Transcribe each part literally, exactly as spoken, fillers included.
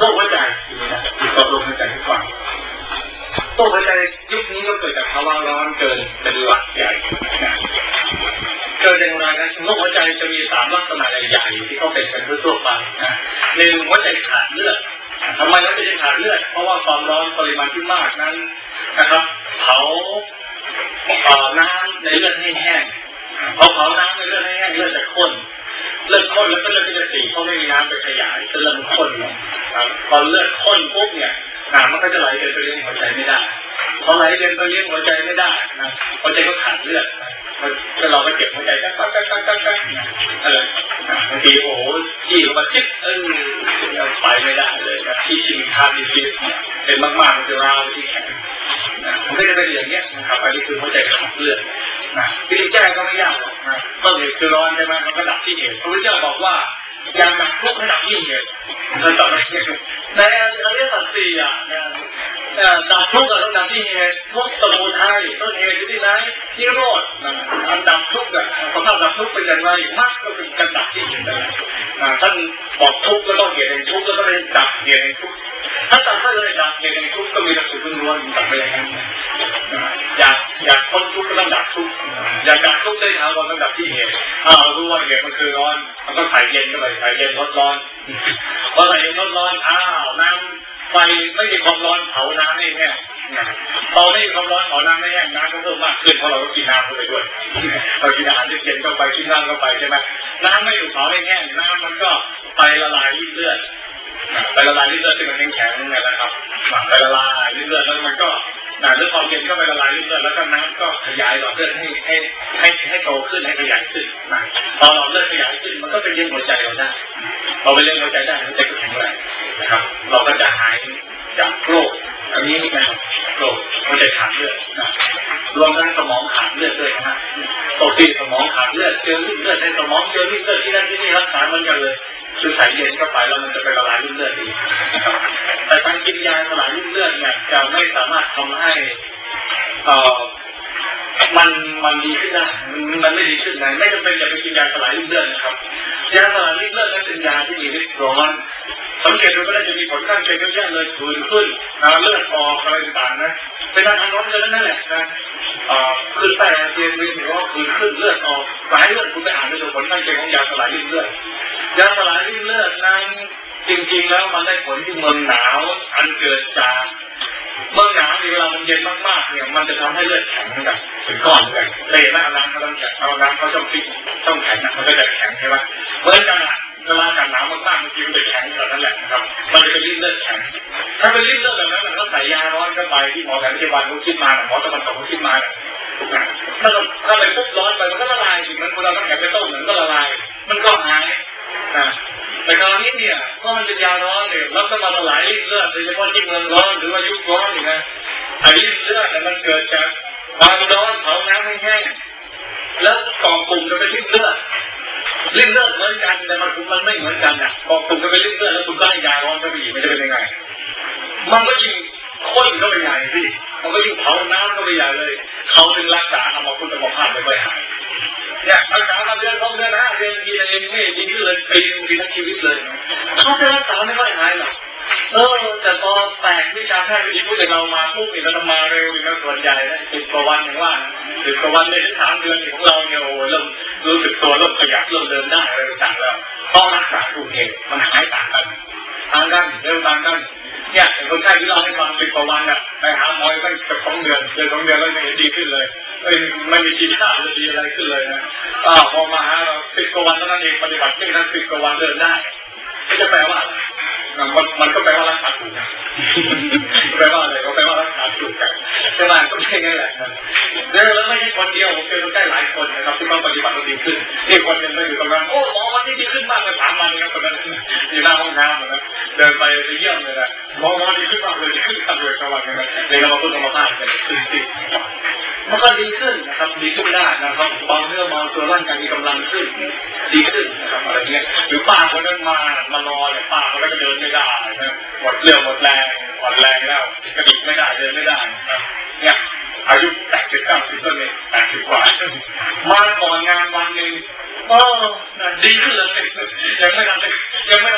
โรคหัวใจนะตัวโรคหัวใจทุกวันโรคหัวใจยุคนี้ก็เกิดจากภาวะร้อนเกินเป็นหลักใหญ่นะเกิดอย่างไรนะโรคหัวใจจะมีสามลักษณะใหญ่ๆที่เขาเป็นกันทั่วไปนะหนึ่งหัวใจขาดเลือดทำไมหัวใจขาดเลือดเพราะว่าความร้อนปริมาณที่มากนั้นนะครับเผาน้ำในเลือดให้แห้งพอเผาน้ำในเลือดให้แห้งเลือดจะข้นเลือดข้นแล้วก็เลือดจะตีเพราะไม่มีน้ำไปขยายจะเริ่มข้นลงพอเลือดข้นปุ๊บเนี่ยน้ำมันก็จะไหลเดินไปเลี้ยงหัวใจไม่ได้พอไหลเดินไปเลี้ยงหัวใจไม่ได้นะหัวใจก็ขาดเลือดแล้วเราก็เจ็บหัวใจกั๊กกั๊กกั๊กกั๊กกั๊กกั๊กอะไรบางทีโอ้โหที่มาจิ๊บเออไปไม่ได้เลยนะที่ชิมทานดีจิ๊บเป็นมากๆมันจะร้าวที่แขนมันก็จะเป็นอย่างเงี้ยนะครับอันนี้คือหัวใจขาดเลือดนะวิธีแก้ก็ไม่ยากหรอกนะต้นเหตุคือร้อนใช่ไหมมันก็ดับที่เหตุพระพุทธเจ้าบอกว่าอยากดับทุกข์ให้ดับที่เหตุมันต่อไปในอริยสัจสี่อ่ะดับทุกข์ต้องดับที่เหตุทุกข์สมุทัยต้นเหตุอยู่ที่ไหนที่โรธอันดับทุกข์อ่ะพอถ้าดับทุกข์เป็นอย่างไรมรรคก็เป็นการดับที่เหตุนั่นแหละท่านบอกทุกข์ก็ต้องเหตุแห่งทุกข์ก็ต้องดับเหตุแห่งทุกข์ถ้าตัดไม่เลยดับเหตุแห่งทุกข์ก็มีแต่สุขล้วนๆดับไปอย่างนั้นอยากอยากพ้นทุกข์ก็ต้องดับทุกข์อยากดับทุกข์ได้ทางก็ต้องดับที่เหตุอ้าวรู้ว่าเหตุมันคือร้อนมันก็ถ่ายเย็นก็ไปถ่ายเย็นลดร้อนพอถ่ายเย็นลดร้อนอ้าวน้ำไฟไม่มีความร้อนเผาน้ำให้แห้งพอไม่มีความร้อนเผาน้ำให้แห้งน้ำก็เพิ่มมากขึ้นเพราะเราก็กินน้ำเข้าไปด้วยเรากินอาหารเย็นเข้าไปกินน้ำเข้าไปใช่ไหมน้ำไม่อยู่เผาให้แห้งน้ำมันก็ไปละลายริ่มเลือดไปละลายริ่มเลือดที่มันแข็งๆนี่แหละครับไปละลายริ่มเลือดแล้วมันก็หรือความเย็นก็ไปละลายริ่มเลือดแล้วก็น้ำก็ขยายหลอดเลือดให้ให้ให้ให้โตขึ้นให้ขยายขึ้นพอหลอดเลือดขยายขึ้นมันก็ไปเลี้ยงหัวใจเราได้พอไปเลี้ยงหัวใจได้หัวใจก็แข็งแรงนะครับเราก็จะหายจากโรคอันนี้นะครับโรคหัวใจขาดเลือดรวมทั้งสมองขาดเลือดด้วยนะฮะปกติสมองขาดเลือดเจอริ่มเลือดในสมองเจอริ่มเลือดที่นั่นที่นี่รักษาเหมือนกันเลยคือใส่เย็นเข้าไปแล้วมันจะไปละลายริ่มเลือดดีแต่การกินยาสลายริ่มเลือดเนี่ยจะไม่สามารถทำให้เอ่อมันมันดีขึ้นได้มันไม่ดีขึ้นไงไม่จำเป็นอย่าไปกินยาสลายริ่มเลือดนะครับยาสลายริ่มเลือดนั้นเป็นยาที่มีฤทธิ์ร้อนสังเกตดูก็ได้จะมีผลข้างเคียงเยอะแยะเลยผื่นขึ้นเลือดออกอะไรต่างๆนะเป็นอาการร้อนเลือดนั่นแหละนะขึ้นไส้อาเจียนมีหรือว่าผื่นขึ้นเลือดออกสายเลือดคุณไปอ่านดูผลข้างเคียงของยาสลายริ่มเลือดยาสลายริ่มเลือดนั้นจริงๆแล้วมันได้ผลที่เมืองหนาวอันเกิดจากเมืองหนาวเวลามันเย็นมากๆเนี่ยมันจะทำให้เลือดแข็งกันถึงก้อนเลยเลยนะน้ำเขาต้องแข็งเอาน้ำเขาต้องฟิกต้องแข็งนะมันก็จะแข็งใช่ไหมเหมือนกันอ่ะเวลาอากาศหนาวมากๆมันจะแข็งแบบนั้นแหละนะครับมันจะเป็นริ่มเลือดแข็งถ้าเป็นริ่มเลือดแบบนั้นมันก็ใส่ยาร้อนเข้าไปที่หมอแผนปัจจุบันเขาคิดมาหมอตะวันตกเขาคิดมาถ้าเราถ้าไปปุ๊บร้อนไปมันก็ละลายถึงมันเราต้องแข็งไปต้มมันก็ละลายมันก็หายนะแต่คราวนี้เนี่ยเพราะมันเป็นยาร้อนเนี่ยแล้วก็มาละลายริ่มเลือดโดยเฉพาะที่เมืองร้อนหรือว่ายุคร้อนอย่างนี้ไอ้ริ่มเลือดมันเกิดจากความร้อนเผาน้ำให้แห้งแล้วก่อกลุ่มจะเป็นริ่มเลือดริ่มเลือดเหมือนกันแต่มันมันไม่เหมือนกันนะก่อกลุ่มจะเป็นริ่มเลือดแล้วคุณก็ให้ยาร้อนเข้าไปอีกมันจะเป็นยังไงมันก็ยิ่งข้นเข้าไปใหญ่สิมันก็ยิ่งเผาน้ำเข้าไปใหญ่เลยเขาถึงรักษาทำเอาคุณสมภาพไม่ค่อยหายเนี่ยรักษามาเดือนสองเดือนห้าเดือนทีอะไรไม่ดีขึ้นเลยปีนึงปีทั้งชีวิตเลยเขาจะรักษาไม่ค่อยหายหรอกเออแต่พอแตกวิชาแพทย์วิธีพูดแต่เรามาปุ๊บนี่เราทำมาเร็วนี่นะส่วนใหญ่นะสิบกว่าวันอย่างว่าสิบกว่าวันเลยที่สามเดือนของเราเนี่ยโอ้เริ่มรู้สึกตัวเริ่มขยับเริ่มเดินได้อะไรต่างๆแล้วต้องรักษาถูกเหตุมันหายต่างกันต่างกันเร็วต่างกันเนี่ยคนไข้ที่เราให้ฟังสิบกว่าวันอ่ะไปหาหมอก็จะสองเดือนเดือนสองเดือนแล้วไม่ดีขึ้นเลยไม่มีทีท่าจะดีอะไรขึ้นเลยนะอ้าวพอมาหาเราสิบกว่าวันเท่านั้นเองปฏิบัติเพียงแค่สิบกว่าวันเดินได้ก็จะแปลว่ามันมันก็แปลว่ารักษาถูกนะแปลว่าอะไรก็แปลว่ารักษาถูกกันใช่ไหมก็ไม่ใช่งั้นแหละแล้วแล้วไม่ใช่คนเดียวผมเจอคนไข้หลายคนนะครับที่ต้องปฏิบัติดีขึ้นนี่คนหนึ่งก็อยู่ตรงนั้นโอ้หมอวันนี้ดีขึ้นมากเลยสามวันนะครับคนนั้นอยู่หน้าห้องน้ำนะเดินไปไปเยี่ยมเลยนะหมอวันดีขึ้นมากเลยดีขึ้นตามเลยสวัสดิ์นะเลยเราพูดธรรมชาติกันจริงๆมันก็ดีขึ้นนะครับดีขึ้นได้นะครับเบาเนื้อเบาตัวร่างกายมีกำลังขึ้นดีขึ้นนะครับอะไรเงี้ยหรือป้าคนนั้นมามารอเนี่ยป้าคนนั้นก็เดินไม่ได้นะหมดเรี่ยวหมดแรงหมดแรงแล้วกระดิกไม่ได้เดินไม่ได้นะเนี่ยอายุแปดสิบเก้าสิบต้นนี่แปดสิบกว่ามาก่อนงานวันหนึ่งก็ดีขึ้นเลยยังไม่ทันได้ยังไม่ทันได้ต้องข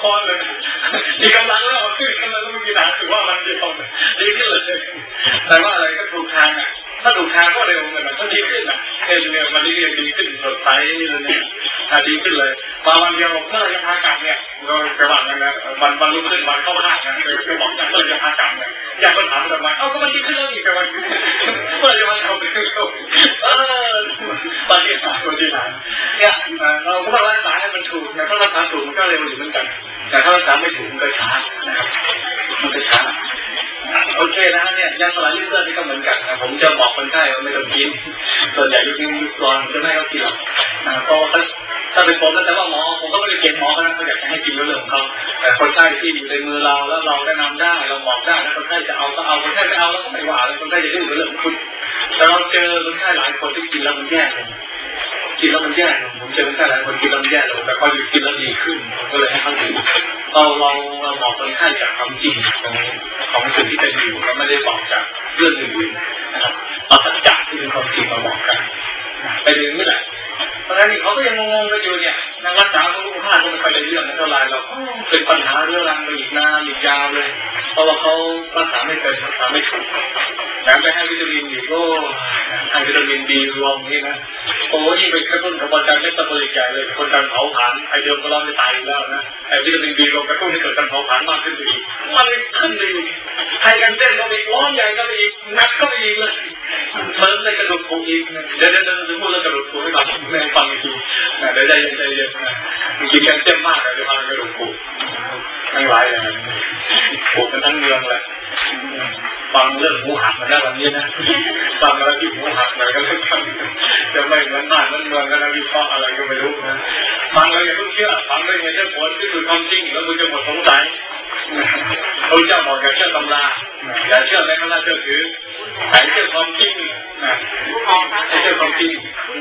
คอนเลยมีกำลังแล้วขึ้นกำลังไม่มีทางถือว่ามันดีดีขึ้นเลยแต่ว่าอะไรก็ถูกทางอ่ะถ้าถูกทางก็เร็วเหมือนกันก็ดีขึ้นอ่ะเอ็นเนี่ยมันดีดีขึ้นสดใสเลยเนี่ยดีขึ้นเลยมาวันเดียวเมื่อไรจะพากลับเนี่ยเราไปวันนั้นนะวันวันรุ่งขึ้นวันเข้าห้างนะไปบอกกันเมื่อไรจะพากลับเนี่ยอยากไปถามทำไมเอ้าก็มันดีขึ้นแล้วอีกแต่วันเมื่อไรจะมาทำไปขึ้นเขาเออปฏิหารปฏิหารเนี่ยเราก็ต้องรักษาให้มันถูกนะถ้ารักษาถูกมันก็เร็วอยู่เหมือนกันแต่ถ้ารักษาไม่ถูกมันก็ช้านะครับมันจะช้าโอเคนะเนี่ยยาสลายริ่มเลือดนี่ก็เหมือนกันนะผมจะบอกคนไข้ว่าไม่ต้องกินส่วนใหญ่ยุคนี้ยุคก่อนจะไม่ให้เขากินหรอกนะเพราะถ้าถ้าเป็นผมแต่ว่าหมอผมก็ไม่ได้เกณฑ์หมอนะเขาอยากให้กินเรื่องของเขาแต่คนไข้ที่อยู่ในมือเราแล้วเราแนะนำได้เราบอกได้แล้วคนไข้จะเอาก็เอาคนไข้ไม่เอาแล้วก็ไม่ว่าเลยคนไข้จะดื้อเรื่องของคุณแต่เราเจอคนไข้หลายคนที่กินแล้วมันแย่เลยกินแล้วมันแย่ลงผมเจอคนไข้หลายคนกินแล้วมันแย่ลงแต่พอหยุดกินแล้วดีขึ้นก็เลยให้เขาดื่มเราเราเราบอกคนไข้จากความจริงของของสิ่งที่เป็นอยู่เราไม่ได้บอกจากเรื่องอื่นๆนะครับเอาสัจจะที่เป็นความจริงมาบอกกันไปดื่มไม่ได้เพราะฉะนั้นเขาก็ยังงงๆกันอยู่เนี่ยนางรักษาเขาพลาดก็ไม่ค่อยได้เรื่องเท่าไรเราเป็นปัญหาเรื่องรังไปอีกนานอีกยาวเลยเพราะว่าเขารักษาไม่เป็นรักษาไม่ถูกแถมไปให้วิตามินอีกก็ให้วิตามินบีรวมนี่นะโอ้ยิ่งไปกระตุ้นกระบวนการเมตาบอลิกใหญ่เลยคนการเผาผลาญไอเดิมก็ร้อนจะตายแล้วนะไอวิตามินบีรวมกระตุ้นให้เกิดการเผาผลาญมากขึ้นไปอีกมันขึ้นไปอีกให้กันเส้นก็ไปร้อนใหญ่ก็ไปอีกนักก็ไปอีกเลยเพิ่มในกระดูกผุอีกเดี๋ยวเดี๋ยวจะพูดเรื่องกระดูกผุให้ฟังแม่ฟังอีกทีเดี๋ยวใจเย็นใจเย็นนะกินกันเส้นมากเลยจะพากระดูกผุทั้งหลายเลยผุกันทั้งเมืองเลยฟังเรื่องหมูหักมาได้วันนี้นะฟังอะไรที่หมูหักหน่อยก็แล้วกันจะไม่เหมือนบ้านเหมือนเมืองกันนะวิเคราะห์อะไรก็ไม่รู้นะฟังแล้วอย่าเพิ่งเชื่อฟังแล้วอย่าเชื่อผลที่คือความจริงแล้วคุณจะหมดสงสัยพระเจ้าบอกอย่าเชื่อตำราอย่าเชื่อในคณะเชื่อถือให้เชื่อความจริงนะให้เชื่อความจริง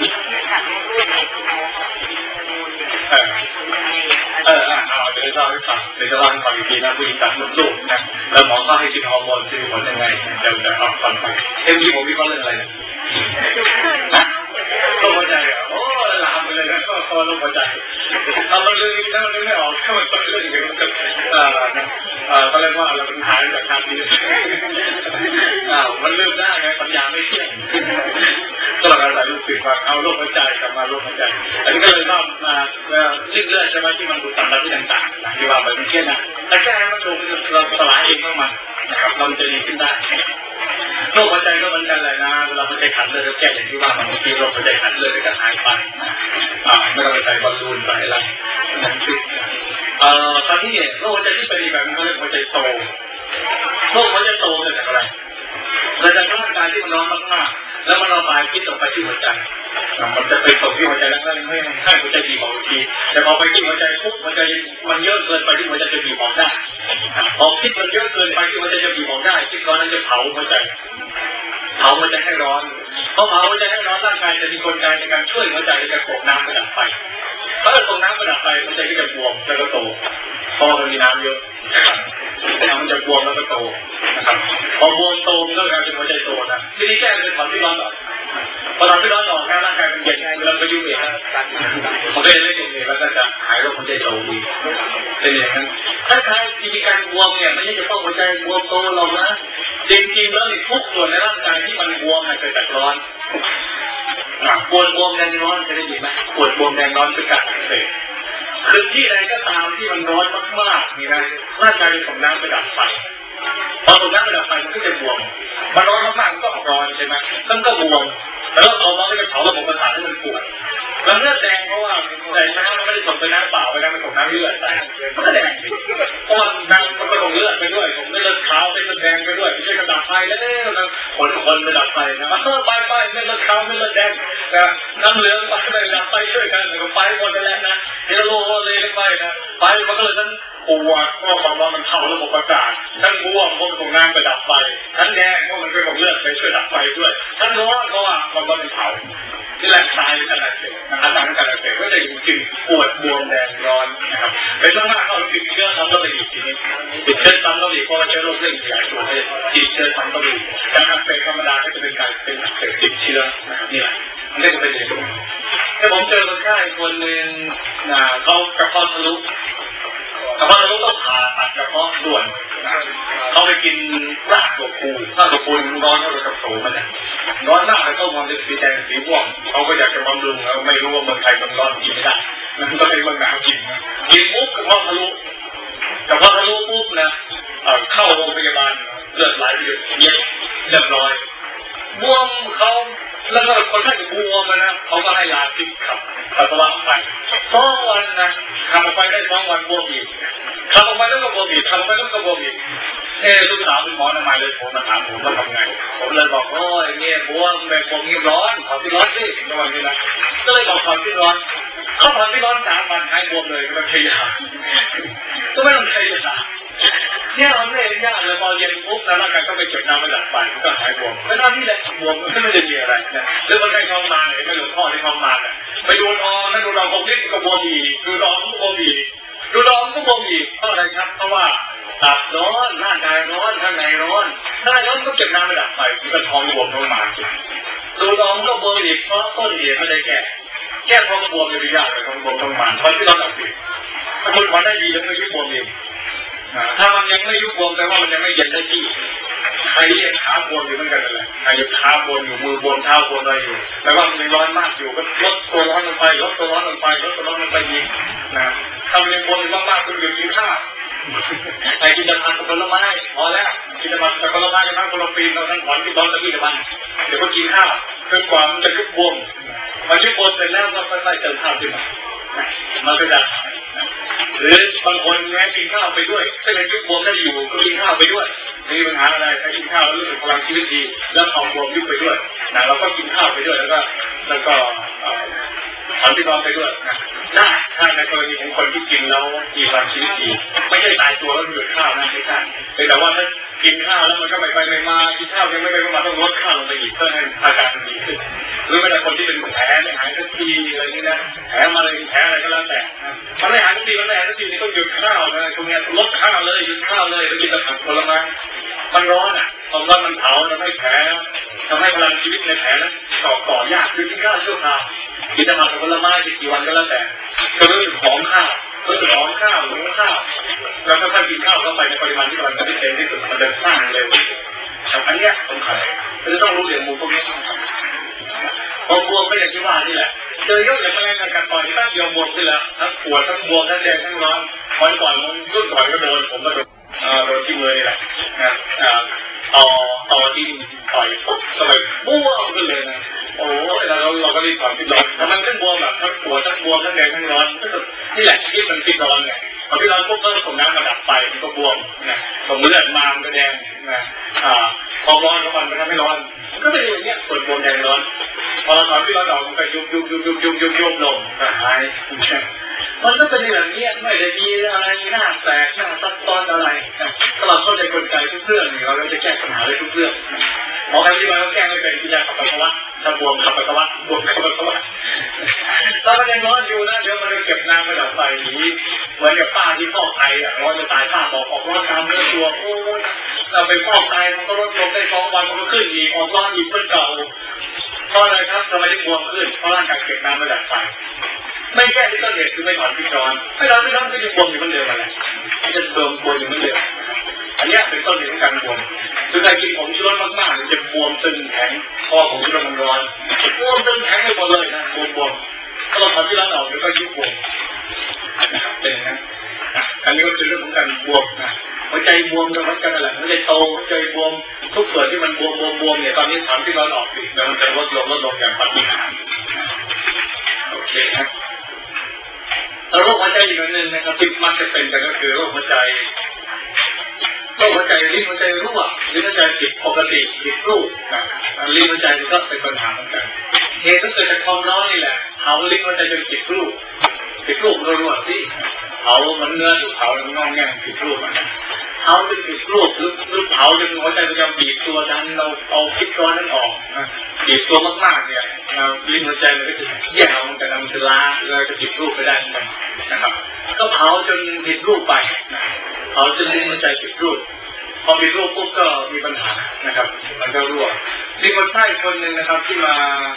เออเออเอาเดี๋ยวจะเล่าให้ฟังเดี๋ยวจะเล่าให้ฟังอีกทีนะผู้หญิงตัดลูกนะแล้วหมอก็ให้กินฮอร์โมนที่มีผลยังไงเดี๋ยวจะเอาฟังไปเอ็มดีผมวิเคราะห์เรื่องอะไรนะโรคหัวใจอ่ะโอ้ลามไปเลยนะก็โรคหัวใจเอามันลืมถ้ามันไม่ออกถ้ามันเป็นเรื่องเดียวกันอ่าอ่าเขาเรียกว่าเราเป็นหายจากการนี้อ่ามันลืมได้ไงปัญญาไม่เที่ยงก็เราอะไรรู้สึกว่าเอาโรคหัวใจกลับมาโรคหัวใจอันนี้ก็เลยว่ามาเรื่องเลือดใช่ไหมที่มันดูต่ำที่ต่างๆที่ว่าแบบนี้นะแต่แค่มันถูกเราสลายเองของมันนะครับเราจะดีขึ้นได้โรคหัวใจก็เหมือนกันเลยนะเวลาหัวใจขัดเลยแก้อย่างที่ว่าบางทีโรคหัวใจขัดเลยก็หายไปอ่าไม่ต้องไปใส่บอลลูนใส่อะไรนั่นคือเอ่อตอนนี้เนี่ยโรคหัวใจที่เป็นแบบนี้เขาเรียกหัวใจโตโรคหัวใจโตเกิดจากอะไรเกิดจากร่างกายที่มันร้อนมากๆแล้วมันระบายพิษออกไปที่หัวใจมันจะไปตกที่หัวใจแล้วก็ให้ให้หัวใจบีบออกทีแต่พอไปที่หัวใจปุ๊บหัวใจมันเยอะเกินไปที่หัวใจจะบีบออกได้พอพิษมันเยอะเกินไปที่หัวใจจะบีบออกได้พิษร้อนนั้นจะเผาหัวใจเผาหัวใจให้ร้อนพอเผาหัวใจให้ร้อนร่างกายจะมีกลไกในการช่วยหัวใจในการส่งน้ำไปดับไฟถ้าเราส่งน้ำไปดับไฟหัวใจก็จะบวมแล้วก็โตเพราะมันมีน้ำเยอะน้ำมันจะบวมแล้วก็โตนะครับพอบวมโตมันก็กลายเป็นหัวใจโตนะทีนี้แก้เป็นความที่ร้อนออกพอทำที่ร้อนออกร่างกายมันเย็นเวลาไปยุ่งเองมันก็จะไม่ยุ่งเองแล้วก็จะหายโรคหัวใจโตดีเป็นอย่างนั้นถ้าใครมีการบวมเนี่ยไม่ใช่จะต้องหัวใจบวมโตหรอกนะจริงๆแล้วในทุกส่วนในร่างกายที่มันบวมเกิดจากร้อนปวดบวมแดงร้อนจะได้ยินไหมปวดบวมแดงร้อนคือการอักเสบคือที่ใดก็ตามที่มันร้อนมากๆนี่นะร่างกายจะส่งน้ำไปดับไฟพอส่งน้ำไปดับไฟมันก็จะบวมมันร้อนมากๆก็ออกร้อนใช่ไหมมันก็บวมแล้วเรามันก็จะเผาระบบประสาทให้มันปวดแล้วเลือดแดงเพราะว่าแต่น้ำมันไม่ได้ส่งไปน้ำเปล่าไปนะมันส่งน้ำเลือดใส่มันก็แดงเพราะว่าน้ำมันก็ส่งเลือดไปด้วยส่งเลือดขาวเป็นเลือดแดงไปด้วยไม่ใช่กระดับไฟแล้วนะคนคนไปดับไฟนะเออไปไปไม่เลือดขาวไม่เลือดแดงนะน้ำเหลืองไปไปดับไฟช่วยกันก็ไปหมดแล้วนะเฮโลเลยไปนะไฟมันก็เลยทั้งปวดเพราะความร้อนมันเผาระบบประสาททั้งบวมเพราะมันส่งน้ำไปดับไฟทั้งแดงเพราะมันเป็นของเลือดไปช่วยดับไฟด้วยทั้งร้อนเพราะว่ามันก็เป็นเผาที่แรงตายขนาดเล็กอาการขนาดเล็กก็จะจริงปวดบวมแดงร้อนนะครับเป็นมากๆเขาติดเชื้อซ้ำก็ไปอีกทีนี้ติดเชื้อซ้ำก็อีกเพราะว่าเชื้อโรคเร่งขยายตัวให้ติดเชื้อซ้ำก็อีกการอักเสบธรรมดาก็จะเป็นการเป็นอักเสบติดเชื้อนะครับนี่แหละมันก็จะเป็นอย่างนี้ถ้าผมเจอคนไข้คนหนึ่งเขากระเพาะทะลุกระเพาะด่วนเขาไปกินรากตัวคูรากตัวคูมันร้อนเท่ากับโถมันเนี่ยร้อนมากเลยเขามองจะสีแดงสีม่วงเขาก็อยากจะบำรุงแล้วไม่รู้ว่าเมืองไทยมันร้อนกินไม่ได้มันก็เลยเมืองหนาวกินกินปุ๊บกระเพาะทะลุกระเพาะทะลุปุ๊บนะเข้าโรงพยาบาลเลือดไหลเย็บเรียบร้อยบวมเขาแล้วก็คนไข้บวมนะเขาก็ให้ยาพิษขับปัสสาวะไปสองวันนะทำไปได้สองวันบวมอีกทำไปแล้วก็บวมอีกทำไปแล้วก็บวมอีกเออลูกสาวเป็นหมอทำไมเลยผมมาถามผมว่าทำไงผมเลยบอกโอ้ยเนี่ยบวมแบบบวมนี่ร้อนขอที่ร้อนสิในวันนี้นะก็เลยบอกขอที่ร้อนเขาขอที่ร้อนสามวันหายบวมเลยก็ไม่ใช่ยาก็ไม่ต้องใช้ยาเนี่ยมันไม่ยากเลยพอเย็นปุ๊บแล้วร่างกายก็ไปเก็บน้ำมาจากปากก็หายบวมไม่น่าที่แหละบวมไม่ได้มีอะไรนะแล้วคนไข้ท้องมาเนี่ยไม่หลวงพ่อที่ท้องมาเนี่ยไปดูนอนไม่ดูนอนคงนิดก็บวมอีกดูนอนก็บวมอีกดูนอนก็บวมอีกเพราะอะไรครับเพราะว่าตับร้อนร่างกายร้อนข้างในร้อนข้างในร้อนก็เก็บน้ำมาจากปากก็ท้องบวมท้องมาดูนอนก็บวมอีกเพราะต้นเหตุไม่ได้แก้แก้ท้องบวมไม่ยากเลยท้องบวมท้องมาเพราะที่เราตัดสินถ้าคุณพอได้ดีแล้วไม่ยุบบวมเองถ้ามันยังไม่ยุบบวมแปลว่ามันยังไม่เย็นได้ที่ใครยังขาบวมอยู่เหมือนกันเลยใครยังขาบวมอยู่มือบวมเท้าบวมอะไรอยู่แปลว่ามันยังร้อนมากอยู่ก็ลดตัวร้อนลงไปลดตัวร้อนลงไปลดตัวร้อนลงไปอีกนะถ้ามันยังบวมมากๆคุณหยุดกินข้าวใส่กินแต่ผักกับผลไม้พอแล้วกินแต่ผักกับผลไม้ทั้งผลปีนทั้งถอนที่ร้อนตะกี้ตะบันเดี๋ยวก็กินข้าวจนกว่ามันจะยุบบวมพอยุบบวมเสร็จแล้วก็ค่อยๆเติมข้าวขึ้นมามันก็จะหรือบางคนแม้กินข้าวไปด้วยถ้าเป็นยุบบวมได้อยู่ก็กินข้าวไปด้วยไม่มีปัญหาอะไรถ้ากินข้าวแล้วรู้สึกพลังชีวิตดีแล้วเอาบวมยุบไปด้วยนะเราก็กินข้าวไปด้วยแล้วก็แล้วก็ถอนที่ร้อนไปด้วยนะได้ถ้าในกรณีของคนที่กินแล้วมีพลังชีวิตดีไม่ใช่ตายตัวแล้วหยุดข้าวนะไม่ใช่แต่ว่าถ้ากินข้าวแล้วมันก็ไม่ไปไม่มากินข้าวยังไม่ไปมาต้องลดข้าวลงไปอีกเพื่อให้อาการมันดีขึ้นหรือแม้แต่คนที่เป็นแผลไม่หายสักทีอะไรนี้นะแผลมาเลยแผลอะไรก็แล้วแต่มันไม่หายสักทีมันไม่หายสักทีนี่ต้องหยุดข้าวนะตรงนี้ลดข้าวเลยหยุดข้าวเลยแล้วกินแต่ผักผลไม้มันร้อนอ่ะความร้อนมันเผาทำให้แผลทำให้พลังชีวิตในแผลนั้นต่อต่อยากคือกินข้าวชั่วคราวกินแต่ผักผลไม้กี่วันก็แล้วแต่ก็รู้สึกหอมข้าวรู้สึกหอมข้าวหรือข้าวแล้วก็ถ้ากินข้าวเข้าไปในปริมาณที่มันจะได้เต็มที่สุดมันจะสร้างเร็วอันนี้สำคัญคือต้องรู้เรื่องมูลพวกนี้พอบวมก็อย่างที่ว่านี่แหละเจอยกอย่างไรในการต่อยที่ตั้งเดียวบวมขึ้นแล้วทั้งปวดทั้งบวมทั้งแดงทั้งร้อนคอยก่อนมันรุ่นก่อนก็โดนผมก็โดนโดนที่มือนี่แหละนะต่อต่อที่ต่อยปุ๊บก็ไปบวมขึ้นเลยนะโอ้ยเราเราก็รีบถอนที่ร้อนแต่มันทั้งบวมแบบทั้งปวดทั้งบวมทั้งแดงทั้งร้อนนี่แหละที่มันที่ร้อนเนี่ยพอที่ร้อนปุ๊บก็ส่งน้ำมาดับไฟมันก็บวมนะส่งเลือดมามันก็แดงนะพอร้อนแล้วมันมันทำให้ร้อนก็เป็นอย่างเงี้ยปวดบวมแดงร้อนพอเราถอนที่ร้อนออกมันก็ยุบยุบยุบยุบยุบยุบยุบลงก็หายมันก็เป็นอย่างนี้ไม่ได้มีอะไรหน้าแตกหน้าซับซ้อนอะไรถ้าเราเข้าใจกลไกทุกเรื่องเราจะแก้ปัญหาได้ทุกเรื่องหมอใครที่มาแก้ไม่เป็นกินยาขับปัสสาวะถ้าบวมขับปัสสาวะบวมขับปัสสาวะถ้ามันยังร้อนอยู่นะเดี๋ยวมันจะเก็บน้ำมาดับไฟหนีเหมือนกับป้าที่ฟอกไตอ่ะร้อนจะตายป้าบอกออกร้อนตามเนื้อตัวโอ้ยเราไปฟอกไตมันก็ลดลงได้สองวันมันก็ขึ้นอีกออกร้อนอีกเพื่อเก่าเพราะอะไรครับทำไมถึงบวมขึ้นเพราะร่างกายเก็บน้ำมาดับไฟไม่แก้ที่ต้นเหตุคือไม่ถอนพิจารไม่ถอนไม่ทำก็ยังบวมอยู่เหมือนเดิมมาแหละจะเติมบวมอยู่เหมือนเดิมอันนี้เป็นต้นเหตุของการบวมคือการกินของชื้นมากๆจะบวมตึงแข็งคอของชื้นมันร้อนบวมตึงแข็งไปหมดเลยนะบวมบวมถ้าเราถอนที่ร้อนออกเดี๋ยวก็ยุบบวมนะครับเป็นนะอันนี้ก็คือเรื่องของการบวมนะหัวใจบวมกับหัวใจอะไรหัวใจโตหัวใจบวมทุกส่วนที่มันบวมบวมบวมเนี่ยตอนนี้ถอนที่ร้อนออกดิแล้วมันจะลดลงลดลงอย่างปฏิหารโอเคนะโรคหัวใจอีกอันหนึ่งนะครับที่มักจะเป็นกันก็คือโรคหัวใจโรคหัวใจลิ้นหัวใจรั่วลิ้นหัวใจผิดปกติผิดรูปนะลิ้นหัวใจก็เป็นปัญหาเหมือนกันเหตุก็เกิดจากความร้อนนี่แหละเผาลิ้นหัวใจจนผิดรูปผิดรูปรั่วๆที่เผาเหมือนเนื้อที่เผาแล้วงองแงผิดรูปมันเผาจนผิดรูปหรือหรือเผาจนหัวใจมันจะบีบตัวดันเราเอาพิษร้อนนั้นออกนะบีบตัวมากๆเนี่ยลิ้นหัวใจมันก็จะแย่มันจะนำจะล้าเราจะผิดรูปไปได้เหมือนกันนะครับก็เผาจนผิดรูปไปเผาจนลิ้นหัวใจผิดรูปพอผิดรูปปุ๊บก็มีปัญหานะครับมันก็รั่วมีคนไข้คนหนึ่งนะครับที่มา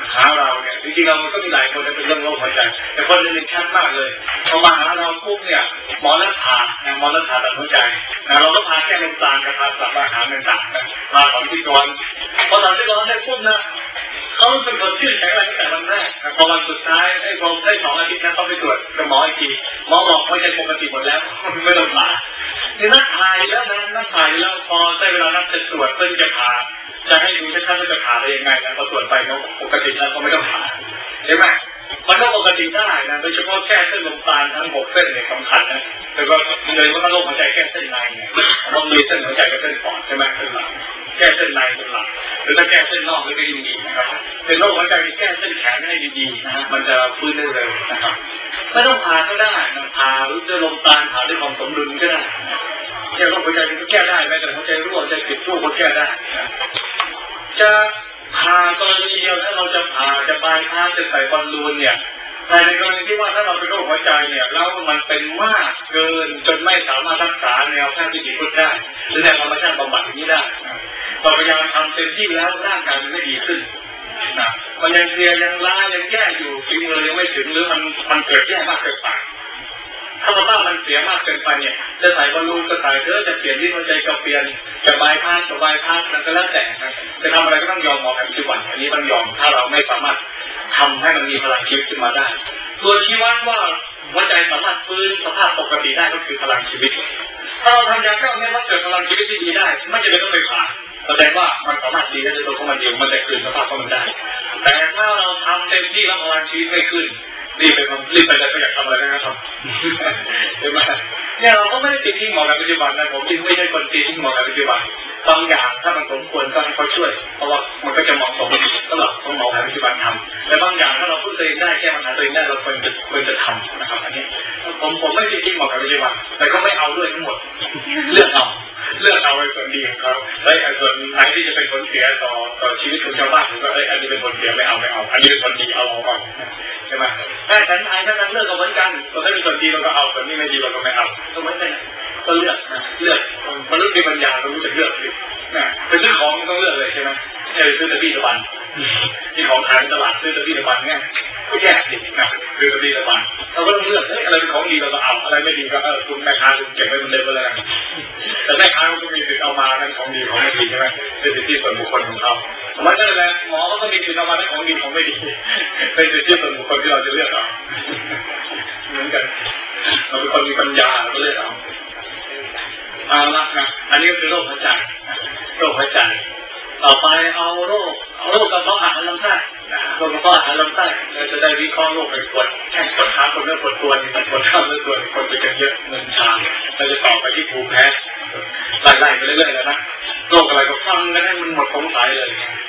หาเราเนี่ยจริงๆเราก็มีหลายคนเป็นเรื่องโรคหัวใจแต่คนหนึ่งชัดมากเลยพอมาหาเราปุ๊บเนี่ยหมอนัดผ่าหมอนัดผ่าตัดหัวใจนะเราก็พาแก้ลมปราณกับพาสับอาหารต่างๆนะมาถอนที่ก่อนพอถอนที่ก่อนได้ปุ๊บนะเขาเป็นคนชื่นแข็งแรงตั้งแต่วันแรกพอวันสุดท้ายไอ้พอได้สองอาทิตย์นั้นเขาไปตรวจกับหมออีกทีหมอบอกหัวใจปกติหมดแล้วไม่ต้องผ่านี่นัดผ่าแล้วนะนัดผ่าแล้วพอได้เวลานัดจะตรวจเพื่อจะผ่าจะให้ดูชัดๆว่าจะผ่าได้ยังไงนะพอตรวจไปเขาปกติแล้วก็ไม่ต้องผ่าเห็นไหมมันก็ปกติได้นะโดยเฉพาะแค่เส้นลมปราณทั้งหกเส้นเนี่ยสำคัญนะแต่ก็เลยว่าโรคหัวใจแก้เส้นในเนี่ยมันมีเส้นหัวใจกับเส้นปอดใช่ไหมเส้นหลักแก้เส้นในเป็นหลักหรือถ้าแก้เส้นนอกก็ยิ่งดีนะครับเป็นโรคหัวใจที่แก้เส้นแขนให้ดีๆนะฮะมันจะฟื้นได้เร็วนะครับไม่ต้องผ่าก็ได้นะผ่าหรือจะลมปราณผ่าด้วยความสมดุลก็ได้แก้โรคหัวใจก็แก้ได้แม้แต่หัวใจรั่วใจติดรั่วก็แก้ได้จะผ่ากรณีเดียวถ้าเราจะผ่าจะบายพาสจะใส่บอลลูนเนี่ยแต่ในกรณีที่ว่าถ้าเราเป็นโรคหัวใจเนี่ยแล้วมันเป็นมากเกินจนไม่สามารถรักษาแนวแพทย์ที่ดีขึ้นได้หรือแนวธรรมชาติบำบัดอย่างนี้ได้เราพยายามทำเต็มที่แล้วร่างกายมันไม่ดีขึ้นนะมันยังเพลียยังล้ายังแย่อยู่ฝีมือยังไม่ถึงหรือมันมันเกิดแย่มากเกินไปถ้าบ้ามันเสียมากเกินไปเนี่ยจะใส่บอลลูนจะใส่เนื้อจะเปลี่ยนที่หัวใจก็เปลี่ยนจะบายพาสจะบายพาสมันก็แล้วแต่จะทำอะไรก็ต้องยอมหมอแผนปัจจุบันอันนี้ต้องยอมถ้าเราไม่สามารถทำให้มันมีพลังชีวิตขึ้นมาได้ตัวชี้วัดว่าหัวใจสามารถฟื้นสภาพปกติได้ก็คือพลังชีวิตถ้าเราทำยาแก้วเนี่ยมันเกิดพลังชีวิตที่ดีได้ไม่จำเป็นต้องไปผ่าแสดงว่ามันสามารถดีได้ด้วยตัวของมันเองมันจะคืนสภาพของมันได้แต่ถ้าเราทำเต็มที่แล้วพลังชีวิตไม่ขึ้นรีบไปทำรีบไปแต่ก็อยากทำอะไรนะครับเห็นไหมเนี่ยเราก็ไม่ได้ติดที่หมอแผนปัจจุบันนะผมไม่ใช่คนติดที่หมอแผนปัจจุบันบางอย่างถ้ามันสมควรก็ให้เขาช่วยเพราะว่ามันก็จะเหมาะสมสำหรับหมอแผนปัจจุบันทำแต่บางอย่างถ้าเราพึ่งตัวเองได้แก้ปัญหาตัวเองได้เราควรจะควรจะทำนะครับอันนี้ผมผมไม่ติดที่หมอแผนปัจจุบันแต่ก็ไม่เอาด้วยทั้งหมดเลือกเอาเลือกเอาไอ้ส่วนดีของเขาไอ้ส่วนไหนที่จะเป็นผลเสียต่อต่อชีวิตของชาวบ้านผมก็ไอ้อันนี้เป็นผลเสียไม่เอาไม่เอาอันนี้เป็นผลดีเอาเอาก่อนใช่ไหมถ้าฉันไทยถ้าฉันเลือกก็เหมือนกันถ้าเป็นส่วนดีเราก็เอาส่วนนี้ไม่ดีเราก็ไม่เอาก็เหมือนกันก็เลือกเลือกมนุษย์มีปัญญาเรารู้จักเลือกสินะไปซื้อของต้องเลือกเลยใช่ไหมไม่ใช่ซื้อตะบี้ตะบันที่ของขายตลาดซื้อตะบี้ตะบันเนี่ยก็แยกสินะซื้อตะบี้ตะบันเราก็ต้องเลือกเฮ้ยอะไรเป็นของดีเราก็เอาอะไรไม่ดีก็เออคุณแม่ค้าคุณเก็บไว้มันเล็บไปเลยแต่แม่ค้าก็มีสิทธิ์เอามาทั้งของดีของไม่ดีใช่ไหมเป็นสิทธิส่วนบุคคลของเขาสมัยนั้นแหละหมอก็มีสิทธิ์เอามาทั้งของดีของไม่ดีเป็นสิทธิส่วนบุคคลที่เราจะเลือกเอาเหมือนกันเราเป็นคนมีปัญญาเราก็เลือกเอาเอาละนะอันนี้ก็คือโรคหัวใจโรคหัวใจต่อไปเอาโรคเอาโรคกระเพาะอาหารลำไส้โรคกระเพาะอาหารลำไส้เราจะได้วิเคราะห์โรคไปปวดแข้งปวดขาคนเนื้อปวดตัวนี่มันปวดข้ามเนื้อตัวคนจะเยอะเงินชาเราจะต่อไปที่ภูมิแพ้ไล่ๆไปเรื่อยๆแล้วนะโรคอะไรก็ฟังกันให้มันหมดสงสัยเลย